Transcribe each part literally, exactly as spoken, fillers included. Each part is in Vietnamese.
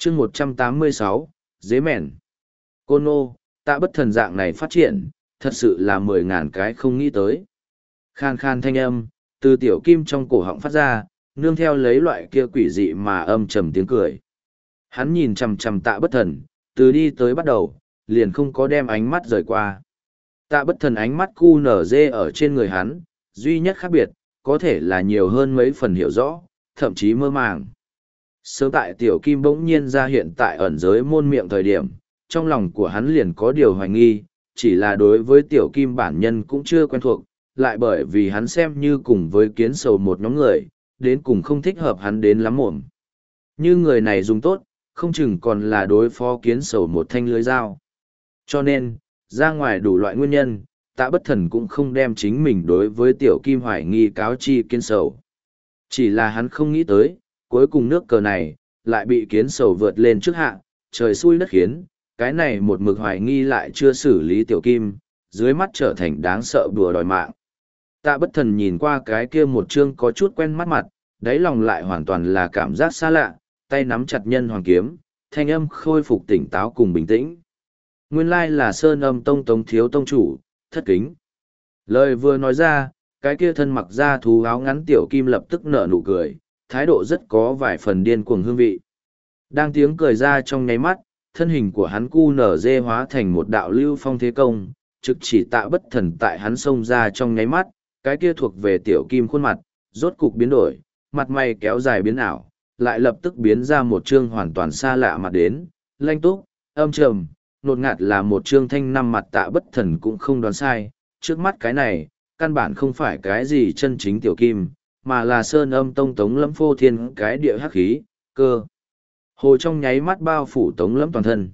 chương một trăm tám mươi sáu, dế mèn. Côn Ngô, Tạ Bất Thần dạng này phát triển, thật sự là mười ngàn cái không nghĩ tới. Khan khan thanh âm, từ tiểu kim trong cổ họng phát ra, nương theo lấy loại kia quỷ dị mà âm trầm tiếng cười. Hắn nhìn chằm chằm Tạ Bất Thần, từ đi tới bắt đầu, liền không có đem ánh mắt rời qua. Tạ Bất Thần ánh mắt cu nở dê ở trên người hắn, duy nhất khác biệt, có thể là nhiều hơn mấy phần hiểu rõ, thậm chí mơ màng. Sớm tại tiểu kim bỗng nhiên ra hiện tại ẩn giới môn miệng thời điểm, trong lòng của hắn liền có điều hoài nghi, chỉ là đối với tiểu kim bản nhân cũng chưa quen thuộc, lại bởi vì hắn xem như cùng với kiến sầu một nhóm người, đến cùng không thích hợp hắn đến lắm mồm. Như người này dùng tốt, không chừng còn là đối phó kiến sầu một thanh lưới dao. Cho nên, ra ngoài đủ loại nguyên nhân, Tạ Bất Thần cũng không đem chính mình đối với tiểu kim hoài nghi cáo chi kiến sầu. Chỉ là hắn không nghĩ tới, cuối cùng nước cờ này, lại bị kiến sầu vượt lên trước hạ, trời xui đất khiến, cái này một mực hoài nghi lại chưa xử lý tiểu kim, dưới mắt trở thành đáng sợ đùa đòi mạng. Tạ Bất Thần nhìn qua cái kia một chương có chút quen mắt mặt, đáy lòng lại hoàn toàn là cảm giác xa lạ, tay nắm chặt nhân hoàng kiếm, thanh âm khôi phục tỉnh táo cùng bình tĩnh. Nguyên lai là Sơn Âm Tông Tống thiếu tông chủ, thất kính. Lời vừa nói ra, cái kia thân mặc da thú áo ngắn tiểu kim lập tức nở nụ cười, thái độ rất có vài phần điên cuồng hương vị. Đang tiếng cười ra trong nháy mắt, thân hình của hắn cu nở dê hóa thành một đạo lưu phong thế công, trực chỉ Tạ Bất Thần tại hắn xông ra trong nháy mắt, cái kia thuộc về tiểu kim khuôn mặt, rốt cục biến đổi, mặt mày kéo dài biến ảo, lại lập tức biến ra một trương hoàn toàn xa lạ mặt đến, lanh túc, âm trầm, nột ngạt là một trương thanh năm mặt Tạ Bất Thần cũng không đoán sai, trước mắt cái này, căn bản không phải cái gì chân chính tiểu kim, mà là Sơn Âm Tông Tống Lâm phô thiên cái địa hắc khí, cơ. Hồ trong nháy mắt bao phủ Tống Lâm toàn thân.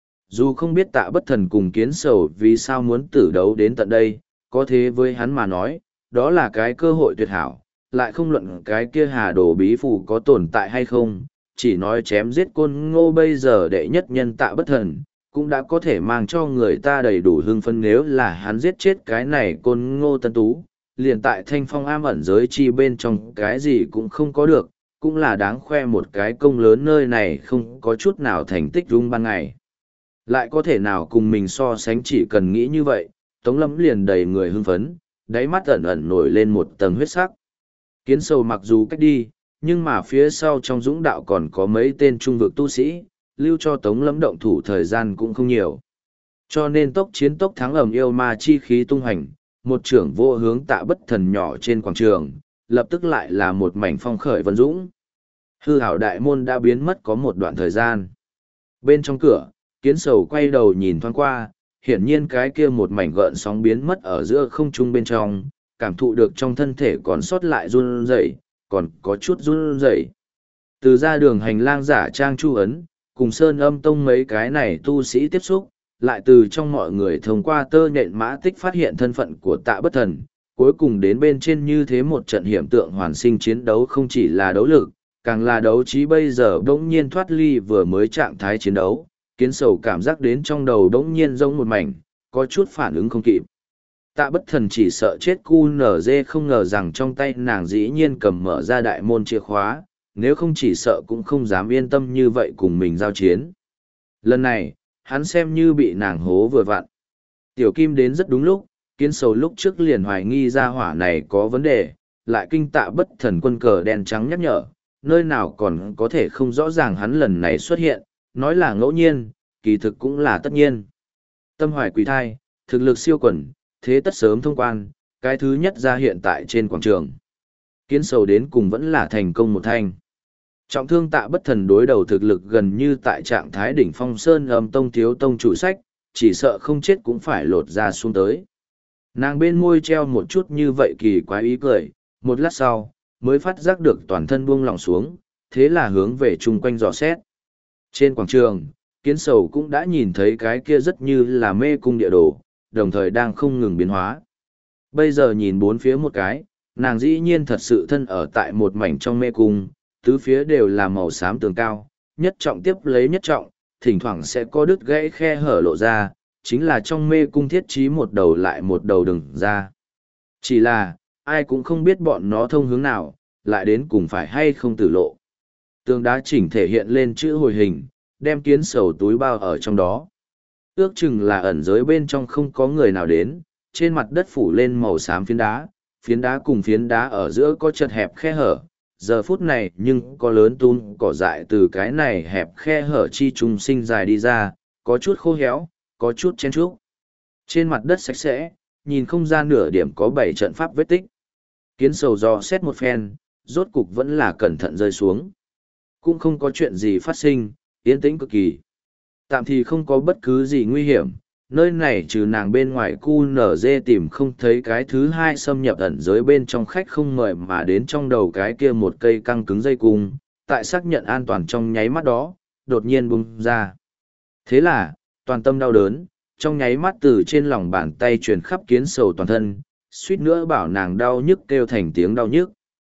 Dù không biết Tạ Bất Thần cùng kiến sầu vì sao muốn tử đấu đến tận đây, có thế với hắn mà nói, đó là cái cơ hội tuyệt hảo, lại không luận cái kia hà đồ bí phủ có tồn tại hay không, chỉ nói chém giết Côn Ngô bây giờ đệ nhất nhân Tạ Bất Thần, cũng đã có thể mang cho người ta đầy đủ hưng phân nếu là hắn giết chết cái này Côn Ngô Tân Tú, liền tại thanh phong am ẩn giới chi bên trong cái gì cũng không có được, cũng là đáng khoe một cái công lớn nơi này không có chút nào thành tích rung ban ngày. Lại có thể nào cùng mình so sánh chỉ cần nghĩ như vậy, Tống Lâm liền đầy người hưng phấn, đáy mắt ẩn ẩn nổi lên một tầng huyết sắc. Kiến sầu mặc dù cách đi, nhưng mà phía sau trong dũng đạo còn có mấy tên trung vực tu sĩ, lưu cho Tống Lâm động thủ thời gian cũng không nhiều. Cho nên tốc chiến tốc thắng ầm yêu ma chi khí tung hành, một trưởng vô hướng Tạ Bất Thần nhỏ trên quảng trường, lập tức lại là một mảnh phong khởi vân dũng. Hư hảo đại môn đã biến mất có một đoạn thời gian. Bên trong cửa, kiến sầu quay đầu nhìn thoáng qua, hiển nhiên cái kia một mảnh gợn sóng biến mất ở giữa không trung bên trong, cảm thụ được trong thân thể còn sót lại run rẩy, còn có chút run rẩy. Từ ra đường hành lang giả trang chu ấn, cùng Sơn Âm Tông mấy cái này tu sĩ tiếp xúc, lại từ trong mọi người thông qua tơ nhện mã tích phát hiện thân phận của Tạ Bất Thần, cuối cùng đến bên trên như thế một trận hiểm tượng hoàn sinh chiến đấu không chỉ là đấu lực, càng là đấu trí bây giờ bỗng nhiên thoát ly vừa mới trạng thái chiến đấu, kiến sầu cảm giác đến trong đầu bỗng nhiên rông một mảnh, có chút phản ứng không kịp. Tạ Bất Thần chỉ sợ chết cu nở dê không ngờ rằng trong tay nàng dĩ nhiên cầm mở ra đại môn chìa khóa, nếu không chỉ sợ cũng không dám yên tâm như vậy cùng mình giao chiến. Lần này, hắn xem như bị nàng hố vừa vặn. Tiểu Kim đến rất đúng lúc, kiến sầu lúc trước liền hoài nghi ra hỏa này có vấn đề, lại kinh Tạ Bất Thần quân cờ đen trắng nhắc nhở, nơi nào còn có thể không rõ ràng hắn lần này xuất hiện, nói là ngẫu nhiên, kỳ thực cũng là tất nhiên. Tâm hoài quỷ thai, thực lực siêu quần, thế tất sớm thông quan, cái thứ nhất ra hiện tại trên quảng trường. Kiến sầu đến cùng vẫn là thành công một thanh. Trọng thương Tạ Bất Thần đối đầu thực lực gần như tại trạng thái đỉnh phong Sơn Âm Tông thiếu tông chủ sách, chỉ sợ không chết cũng phải lột ra xuống tới. Nàng bên môi treo một chút như vậy kỳ quái ý cười, một lát sau, mới phát giác được toàn thân buông lỏng xuống, thế là hướng về chung quanh dò xét. Trên quảng trường, kiến sầu cũng đã nhìn thấy cái kia rất như là mê cung địa đồ, đồng thời đang không ngừng biến hóa. Bây giờ nhìn bốn phía một cái, nàng dĩ nhiên thật sự thân ở tại một mảnh trong mê cung, tứ phía đều là màu xám tường cao, nhất trọng tiếp lấy nhất trọng, thỉnh thoảng sẽ có đứt gãy khe hở lộ ra, chính là trong mê cung thiết trí một đầu lại một đầu đừng ra. Chỉ là, ai cũng không biết bọn nó thông hướng nào, lại đến cùng phải hay không tử lộ. Tường đá chỉnh thể hiện lên chữ hồi hình, đem kiến sầu túi bao ở trong đó. Ước chừng là ẩn giới bên trong không có người nào đến, trên mặt đất phủ lên màu xám phiến đá, phiến đá cùng phiến đá ở giữa có chật hẹp khe hở, giờ phút này nhưng có lớn tun cỏ dại từ cái này hẹp khe hở chi trùng sinh dài đi ra, có chút khô héo, có chút chen chúc. Trên mặt đất sạch sẽ, nhìn không ra nửa điểm có bảy trận pháp vết tích. Kiến sầu dò xét một phen, rốt cục vẫn là cẩn thận rơi xuống. Cũng không có chuyện gì phát sinh, yên tĩnh cực kỳ. Tạm thì không có bất cứ gì nguy hiểm, nơi này trừ nàng bên ngoài cu nở dê tìm không thấy cái thứ hai xâm nhập ẩn giới bên trong khách không mời mà đến trong đầu cái kia một cây căng cứng dây cung, tại xác nhận an toàn trong nháy mắt đó, đột nhiên bung ra. Thế là, toàn tâm đau đớn, trong nháy mắt từ trên lòng bàn tay truyền khắp kiến sầu toàn thân, suýt nữa bảo nàng đau nhức kêu thành tiếng đau nhức.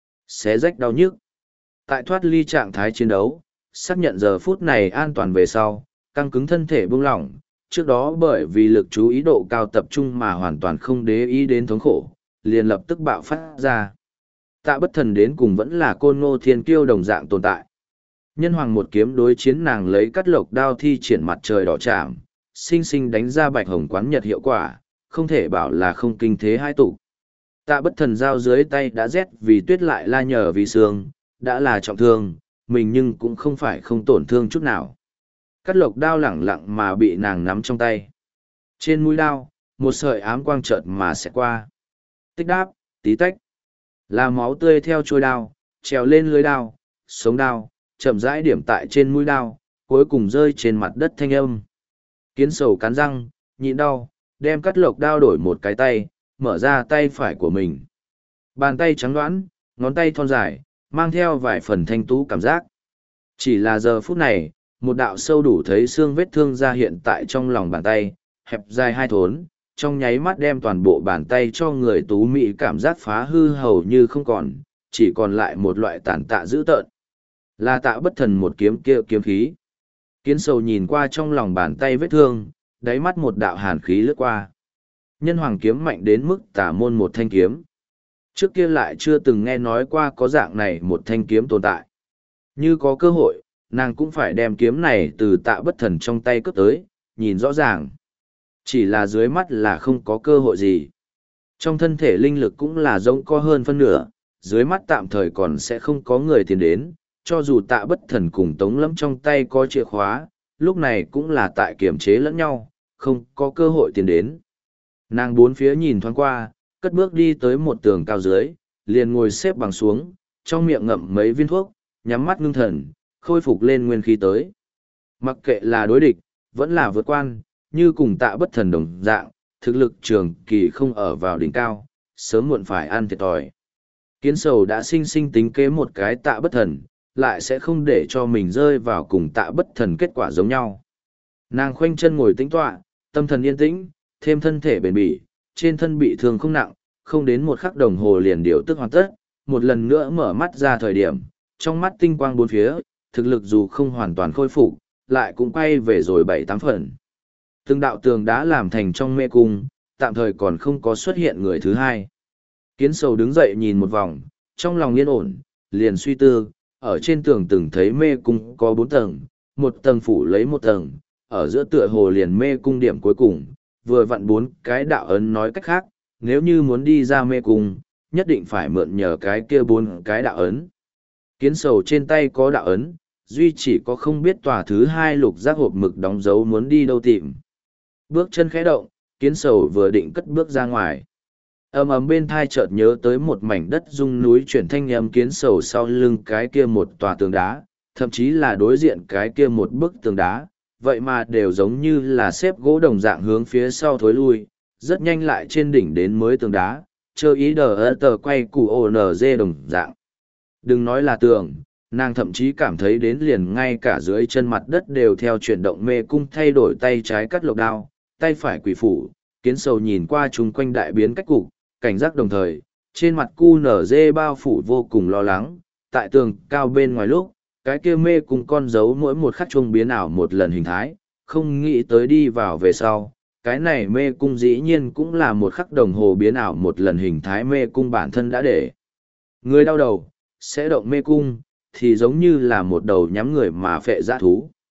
Xé rách đau nhức. Tại thoát ly trạng thái chiến đấu, xác nhận giờ phút này an toàn về sau, căng cứng thân thể buông lỏng, trước đó bởi vì lực chú ý độ cao tập trung mà hoàn toàn không để ý đến thống khổ, liền lập tức bạo phát ra. Tạ bất thần đến cùng vẫn là côn ngô thiên kiêu đồng dạng tồn tại. Nhân hoàng một kiếm đối chiến nàng lấy cắt lộc đao thi triển mặt trời đỏ chạm, sinh sinh đánh ra bạch hồng quán nhật hiệu quả, không thể bảo là không kinh thế hai tụ. Tạ bất thần dao dưới tay đã rét vì tuyết lại la nhờ vì sương, đã là trọng thương, mình nhưng cũng không phải không tổn thương chút nào. Cắt lộc đao lẳng lặng mà bị nàng nắm trong tay. Trên mũi đao, một sợi ám quang chợt mà sẽ qua. Tích đáp, tí tách. Là máu tươi theo trôi đao, trèo lên lưới đao, sống đao, chậm rãi điểm tại trên mũi đao, cuối cùng rơi trên mặt đất thanh âm. Kiến sầu cắn răng, nhịn đau, đem cắt lộc đao đổi một cái tay, mở ra tay phải của mình. Bàn tay trắng đoán, ngón tay thon dài, mang theo vài phần thanh tú cảm giác. Chỉ là giờ phút này, một đạo sâu đủ thấy xương vết thương ra hiện tại trong lòng bàn tay, hẹp dài hai thốn, trong nháy mắt đem toàn bộ bàn tay cho người tú mỹ cảm giác phá hư hầu như không còn, chỉ còn lại một loại tàn tạ dữ tợn. Là Tạ bất thần một kiếm kia kiếm khí. Kiến sầu nhìn qua trong lòng bàn tay vết thương, đáy mắt một đạo hàn khí lướt qua. Nhân hoàng kiếm mạnh đến mức tả môn một thanh kiếm. Trước kia lại chưa từng nghe nói qua có dạng này một thanh kiếm tồn tại. Như có cơ hội, nàng cũng phải đem kiếm này từ Tạ bất thần trong tay cướp tới, nhìn rõ ràng. Chỉ là dưới mắt là không có cơ hội gì. Trong thân thể linh lực cũng là rỗng co hơn phân nửa, dưới mắt tạm thời còn sẽ không có người tiến đến, cho dù Tạ bất thần cùng Tống Lâm trong tay có chìa khóa, lúc này cũng là tại kiểm chế lẫn nhau, không có cơ hội tiến đến. Nàng bốn phía nhìn thoáng qua, cất bước đi tới một tường cao dưới, liền ngồi xếp bằng xuống, trong miệng ngậm mấy viên thuốc, nhắm mắt ngưng thần, khôi phục lên nguyên khí tới. Mặc kệ là đối địch, vẫn là vượt quan, như cùng Tạ bất thần đồng dạng, thực lực trường kỳ không ở vào đỉnh cao, sớm muộn phải ăn thiệt thòi. Kiến sầu đã sinh sinh tính kế một cái Tạ bất thần, lại sẽ không để cho mình rơi vào cùng Tạ bất thần kết quả giống nhau. Nàng khoanh chân ngồi tĩnh tọa, tâm thần yên tĩnh, thêm thân thể bền bỉ, trên thân bị thương không nặng, không đến một khắc đồng hồ liền điều tức hoàn tất, một lần nữa mở mắt ra thời điểm, trong mắt tinh quang bốn phía, thực lực dù không hoàn toàn khôi phục, lại cũng quay về rồi bảy tám phần. Từng đạo tường đã làm thành trong mê cung, tạm thời còn không có xuất hiện người thứ hai. Kiến sầu đứng dậy nhìn một vòng, trong lòng yên ổn, liền suy tư, ở trên tường từng thấy mê cung có bốn tầng, một tầng phủ lấy một tầng, ở giữa tựa hồ liền mê cung điểm cuối cùng, vừa vặn bốn cái đạo ấn nói cách khác, nếu như muốn đi ra mê cung, nhất định phải mượn nhờ cái kia bốn cái đạo ấn. Kiến sầu trên tay có đạo ấn, duy chỉ có không biết tòa thứ hai lục giác hộp mực đóng dấu muốn đi đâu tìm. Bước chân khẽ động, kiến sầu vừa định cất bước ra ngoài. Ầm ầm bên thai chợt nhớ tới một mảnh đất rung núi chuyển thanh âm kiến sầu sau lưng cái kia một tòa tường đá, thậm chí là đối diện cái kia một bức tường đá, vậy mà đều giống như là xếp gỗ đồng dạng hướng phía sau thối lui, rất nhanh lại trên đỉnh đến mới tường đá, chơ ý đờ ơ tờ quay củ ồ nở dê đồng dạng. Đừng nói là tường, nàng thậm chí cảm thấy đến liền ngay cả dưới chân mặt đất đều theo chuyển động mê cung thay đổi tay trái cắt lộc đao, tay phải quỷ phủ, kiến sầu nhìn qua chung quanh đại biến cách cục, cảnh giác đồng thời, trên mặt cu nở dê bao phủ vô cùng lo lắng, tại tường cao bên ngoài lúc, cái kia mê cùng con dấu mỗi một khắc chuông biến ảo một lần hình thái, không nghĩ tới đi vào về sau, cái này mê cung dĩ nhiên cũng là một khắc đồng hồ biến ảo một lần hình thái mê cung bản thân đã để. Người đau đầu, sẽ động mê cung, thì giống như là một đầu nhắm người mà phệ dã thú.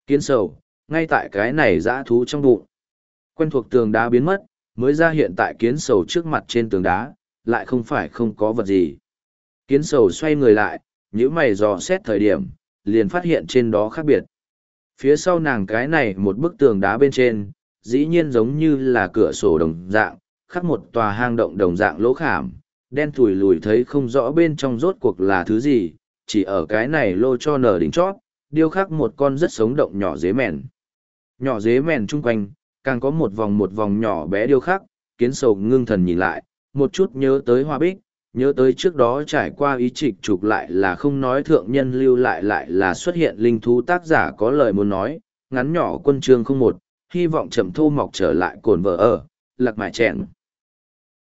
Kiến sầu, ngay tại cái này dã thú trong bụng. Quen thuộc tường đá biến mất, mới ra hiện tại kiến sầu trước mặt trên tường đá, lại không phải không có vật gì. Kiến sầu xoay người lại, nhíu mày dò xét thời điểm, liền phát hiện trên đó khác biệt. Phía sau nàng cái này một bức tường đá bên trên, dĩ nhiên giống như là cửa sổ đồng dạng, khắc một tòa hang động đồng dạng lỗ khảm, đen thùi lùi thấy không rõ bên trong rốt cuộc là thứ gì, chỉ ở cái này lô cho nở đỉnh chót, điêu khắc một con rất sống động nhỏ dế mèn. Nhỏ dế mèn chung quanh, càng có một vòng một vòng nhỏ bé điêu khắc, kiến sầu ngưng thần nhìn lại, một chút nhớ tới hoa bích, nhớ tới trước đó trải qua ý trịch trục lại là không nói thượng nhân lưu lại lại là xuất hiện linh thú tác giả có lời muốn nói, ngắn nhỏ quân chương không một, hy vọng chậm thô mọc trở lại cồn vợ ở, lạc mải chèn.